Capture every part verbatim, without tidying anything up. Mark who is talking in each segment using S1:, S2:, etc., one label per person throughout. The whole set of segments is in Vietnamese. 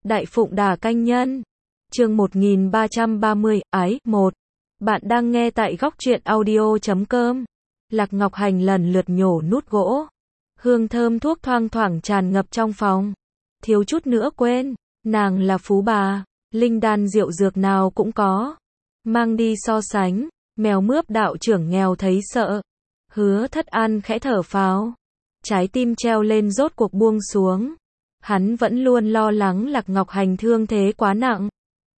S1: Đại Phụng Đà Canh Nhân. Chương một nghìn ba trăm ba mươi, Ái, một. Bạn đang nghe tại góc truyện audio chấm com. Lạc Ngọc Hành lần lượt nhổ nút gỗ. Hương thơm thuốc thoang thoảng tràn ngập trong phòng. Thiếu chút nữa quên, nàng là phú bà, linh đan rượu dược nào cũng có. Mang đi so sánh, mèo mướp đạo trưởng nghèo thấy sợ. Hứa Thất An khẽ thở phào. Trái tim treo lên rốt cuộc buông xuống. Hắn vẫn luôn lo lắng Lạc Ngọc Hành thương thế quá nặng,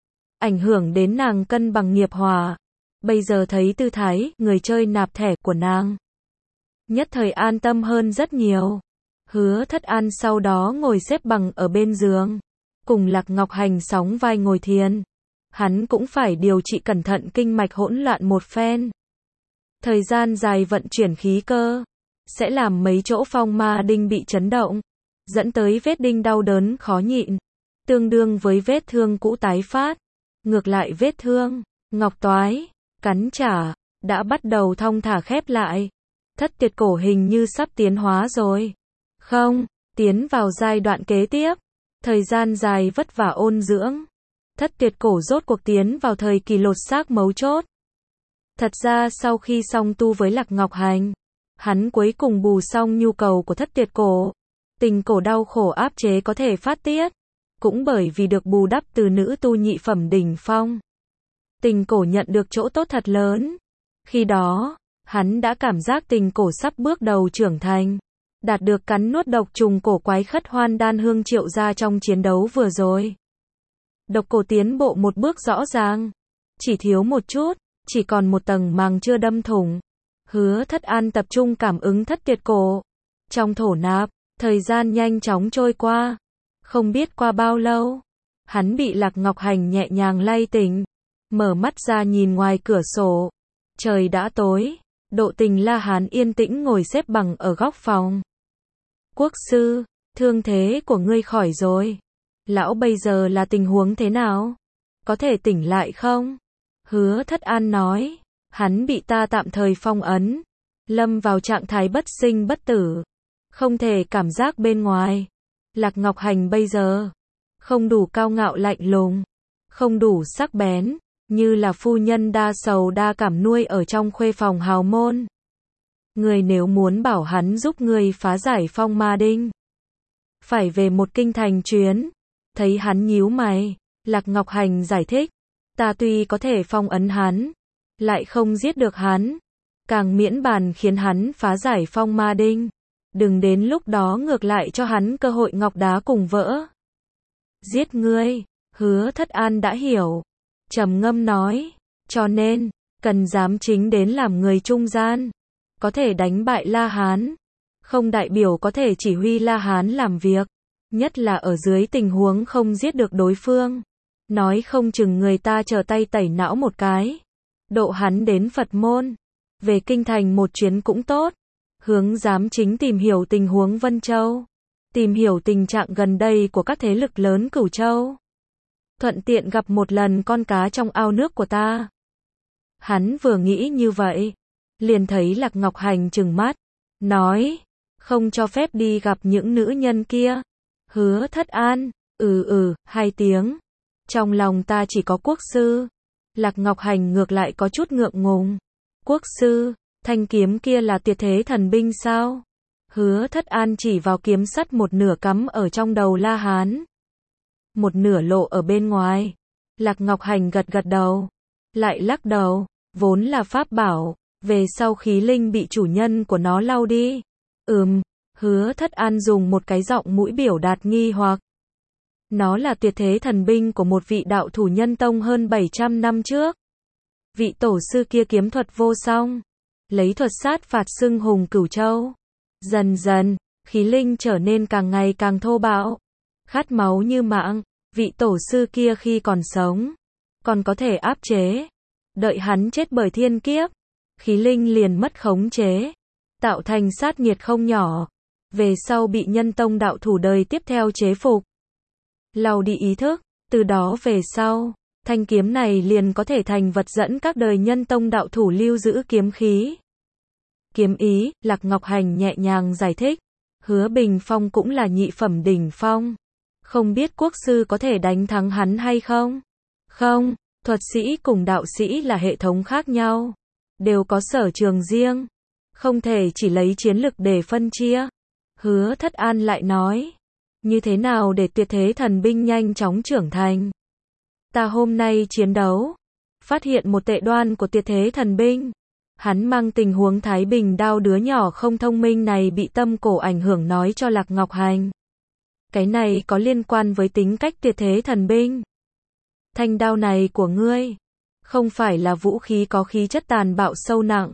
S1: ảnh hưởng đến nàng cân bằng nghiệp hòa. Bây giờ thấy tư thái, người chơi nạp thẻ của nàng, nhất thời an tâm hơn rất nhiều. Hứa Thất An sau đó ngồi xếp bằng ở bên giường, cùng Lạc Ngọc Hành sóng vai ngồi thiền. Hắn cũng phải điều trị cẩn thận kinh mạch hỗn loạn một phen. Thời gian dài vận chuyển khí cơ, sẽ làm mấy chỗ phong ma đinh bị chấn động, dẫn tới vết đinh đau đớn khó nhịn, tương đương với vết thương cũ tái phát. Ngược lại vết thương, ngọc toái, cắn trả, đã bắt đầu thong thả khép lại. Thất tuyệt cổ hình như sắp tiến hóa rồi. Không, tiến vào giai đoạn kế tiếp. Thời gian dài vất vả ôn dưỡng. Thất tuyệt cổ rốt cuộc tiến vào thời kỳ lột xác mấu chốt. Thật ra sau khi song tu với Lạc Ngọc Hành, hắn cuối cùng bù xong nhu cầu của thất tuyệt cổ. Tình cổ đau khổ áp chế có thể phát tiết. Cũng bởi vì được bù đắp từ nữ tu nhị phẩm đỉnh phong. Tình cổ nhận được chỗ tốt thật lớn. Khi đó, hắn đã cảm giác tình cổ sắp bước đầu trưởng thành. Đạt được cắn nuốt độc trùng cổ quái khất hoan đan hương triệu ra trong chiến đấu vừa rồi. Độc cổ tiến bộ một bước rõ ràng. Chỉ thiếu một chút, chỉ còn một tầng màng chưa đâm thủng. Hứa Thất An tập trung cảm ứng thất tuyệt cổ. Trong thổ nạp, thời gian nhanh chóng trôi qua. Không biết qua bao lâu, hắn bị Lạc Ngọc Hành nhẹ nhàng lay tỉnh. Mở mắt ra nhìn ngoài cửa sổ. Trời đã tối, Độ Tình La Hán yên tĩnh ngồi xếp bằng ở góc phòng. Quốc sư, thương thế của ngươi khỏi rồi. Lão bây giờ là tình huống thế nào? Có thể tỉnh lại không? Hứa Thất An nói, hắn bị ta tạm thời phong ấn. Lâm vào trạng thái bất sinh bất tử. Không thể cảm giác bên ngoài. Lạc Ngọc Hành bây giờ không đủ cao ngạo lạnh lùng, không đủ sắc bén, như là phu nhân đa sầu đa cảm nuôi ở trong khuê phòng hào môn. Người nếu muốn bảo hắn giúp người phá giải phong ma đinh, phải về một kinh thành chuyến. Thấy hắn nhíu mày, Lạc Ngọc Hành giải thích, ta tuy có thể phong ấn hắn, lại không giết được hắn, càng miễn bàn khiến hắn phá giải phong ma đinh. Đừng đến lúc đó ngược lại cho hắn cơ hội ngọc đá cùng vỡ. Giết ngươi, Hứa Thất An đã hiểu. Trầm ngâm nói, cho nên, cần dám chính đến làm người trung gian. Có thể đánh bại La Hán, không đại biểu có thể chỉ huy La Hán làm việc. Nhất là ở dưới tình huống không giết được đối phương. Nói không chừng người ta trở tay tẩy não một cái. Độ hắn đến Phật môn. Về kinh thành một chuyến cũng tốt. Hướng giám chính tìm hiểu tình huống Vân Châu. Tìm hiểu tình trạng gần đây của các thế lực lớn Cửu Châu. Thuận tiện gặp một lần con cá trong ao nước của ta. Hắn vừa nghĩ như vậy, liền thấy Lạc Ngọc Hành trừng mắt, nói, không cho phép đi gặp những nữ nhân kia. Hứa Thất An, ừ ừ, hai tiếng. Trong lòng ta chỉ có quốc sư. Lạc Ngọc Hành ngược lại có chút ngượng ngùng. Quốc sư, thanh kiếm kia là tuyệt thế thần binh sao? Hứa Thất An chỉ vào kiếm sắt một nửa cắm ở trong đầu La Hán. Một nửa lộ ở bên ngoài. Lạc Ngọc Hành gật gật đầu. Lại lắc đầu, vốn là pháp bảo. Về sau khí linh bị chủ nhân của nó lau đi. Ừm, Hứa Thất An dùng một cái giọng mũi biểu đạt nghi hoặc. Nó là tuyệt thế thần binh của một vị đạo thủ nhân tông hơn bảy trăm năm trước. Vị tổ sư kia kiếm thuật vô song. Lấy thuật sát phạt xưng hùng Cửu Châu. Dần dần, khí linh trở nên càng ngày càng thô bạo. Khát máu như mạng. Vị tổ sư kia khi còn sống, còn có thể áp chế. Đợi hắn chết bởi thiên kiếp, khí linh liền mất khống chế. Tạo thành sát nhiệt không nhỏ. Về sau bị nhân tông đạo thủ đời tiếp theo chế phục. Lau đi ý thức, từ đó về sau, thanh kiếm này liền có thể thành vật dẫn các đời nhân tông đạo thủ lưu giữ kiếm khí. Kiếm ý, Lạc Ngọc Hành nhẹ nhàng giải thích. Hứa Bình Phong cũng là nhị phẩm đỉnh phong. Không biết quốc sư có thể đánh thắng hắn hay không? Không, thuật sĩ cùng đạo sĩ là hệ thống khác nhau. Đều có sở trường riêng. Không thể chỉ lấy chiến lực để phân chia. Hứa Thất An lại nói. Như thế nào để tuyệt thế thần binh nhanh chóng trưởng thành? Ta hôm nay chiến đấu. Phát hiện một tệ đoan của tuyệt thế thần binh. Hắn mang tình huống Thái Bình đao đứa nhỏ không thông minh này bị tâm cổ ảnh hưởng nói cho Lạc Ngọc Hành. Cái này có liên quan với tính cách tuyệt thế thần binh. Thanh đao này của ngươi. Không phải là vũ khí có khí chất tàn bạo sâu nặng.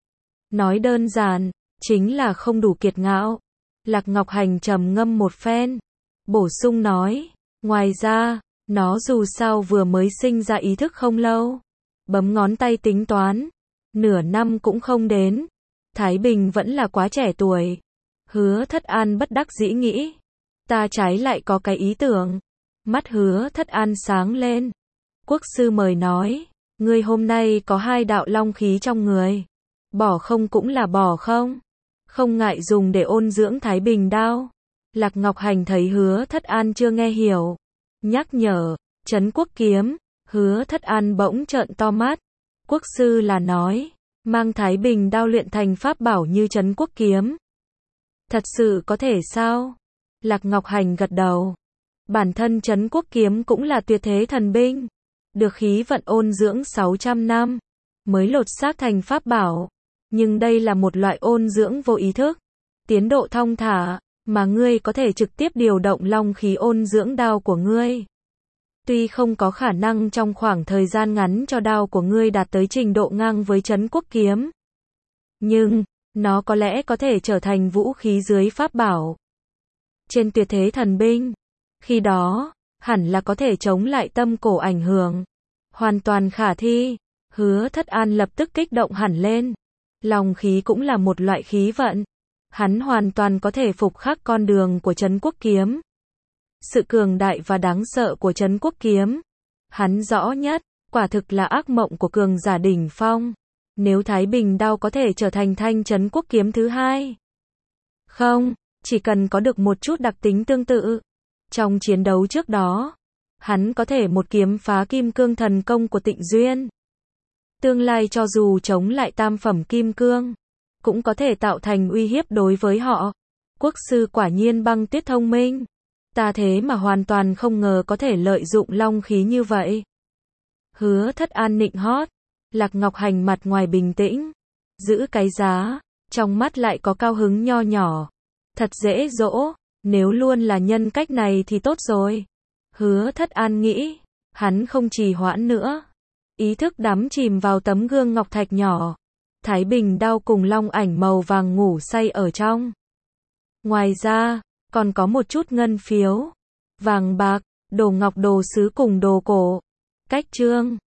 S1: Nói đơn giản, chính là không đủ kiệt ngạo. Lạc Ngọc Hành trầm ngâm một phen. Bổ sung nói. Ngoài ra, nó dù sao vừa mới sinh ra ý thức không lâu. Bấm ngón tay tính toán. Nửa năm cũng không đến. Thái Bình vẫn là quá trẻ tuổi. Hứa Thất An bất đắc dĩ nghĩ. Ta trái lại có cái ý tưởng. Mắt Hứa Thất An sáng lên. Quốc sư mời nói. Ngươi hôm nay có hai đạo long khí trong người. Bỏ không cũng là bỏ không. Không ngại dùng để ôn dưỡng Thái Bình đao. Lạc Ngọc Hành thấy Hứa Thất An chưa nghe hiểu. Nhắc nhở. Trấn Quốc kiếm. Hứa Thất An bỗng trợn to mắt. Quốc sư là nói. Mang Thái Bình đao luyện thành pháp bảo như Trấn Quốc kiếm. Thật sự có thể sao? Lạc Ngọc Hành gật đầu. Bản thân Trấn Quốc kiếm cũng là tuyệt thế thần binh. Được khí vận ôn dưỡng sáu trăm năm. Mới lột xác thành pháp bảo. Nhưng đây là một loại ôn dưỡng vô ý thức. Tiến độ thong thả. Mà ngươi có thể trực tiếp điều động long khí ôn dưỡng đao của ngươi. Tuy không có khả năng trong khoảng thời gian ngắn cho đao của ngươi đạt tới trình độ ngang với Trấn Quốc kiếm. Nhưng, nó có lẽ có thể trở thành vũ khí dưới pháp bảo. Trên tuyệt thế thần binh. Khi đó, hẳn là có thể chống lại tâm cổ ảnh hưởng. Hoàn toàn khả thi. Hứa Thất An lập tức kích động hẳn lên. Long khí cũng là một loại khí vận. Hắn hoàn toàn có thể phục khắc con đường của Trấn Quốc kiếm. Sự cường đại và đáng sợ của Trấn Quốc kiếm. Hắn rõ nhất, quả thực là ác mộng của cường giả đỉnh phong. Nếu Thái Bình đao có thể trở thành thanh Trấn Quốc kiếm thứ hai. Không, chỉ cần có được một chút đặc tính tương tự. Trong chiến đấu trước đó, hắn có thể một kiếm phá kim cương thần công của Tịnh Duyên. Tương lai cho dù chống lại tam phẩm kim cương, cũng có thể tạo thành uy hiếp đối với họ. Quốc sư quả nhiên băng tuyết thông minh. Ta thế mà hoàn toàn không ngờ có thể lợi dụng long khí như vậy. Hứa Thất An nịnh hót. Lạc Ngọc Hành mặt ngoài bình tĩnh. Giữ cái giá. Trong mắt lại có cao hứng nho nhỏ. Thật dễ dỗ. Nếu luôn là nhân cách này thì tốt rồi. Hứa Thất An nghĩ. Hắn không trì hoãn nữa. Ý thức đắm chìm vào tấm gương ngọc thạch nhỏ. Thái Bình đao cùng long ảnh màu vàng ngủ say ở trong. Ngoài ra, còn có một chút ngân phiếu, vàng bạc, đồ ngọc đồ sứ cùng đồ cổ. Cách chương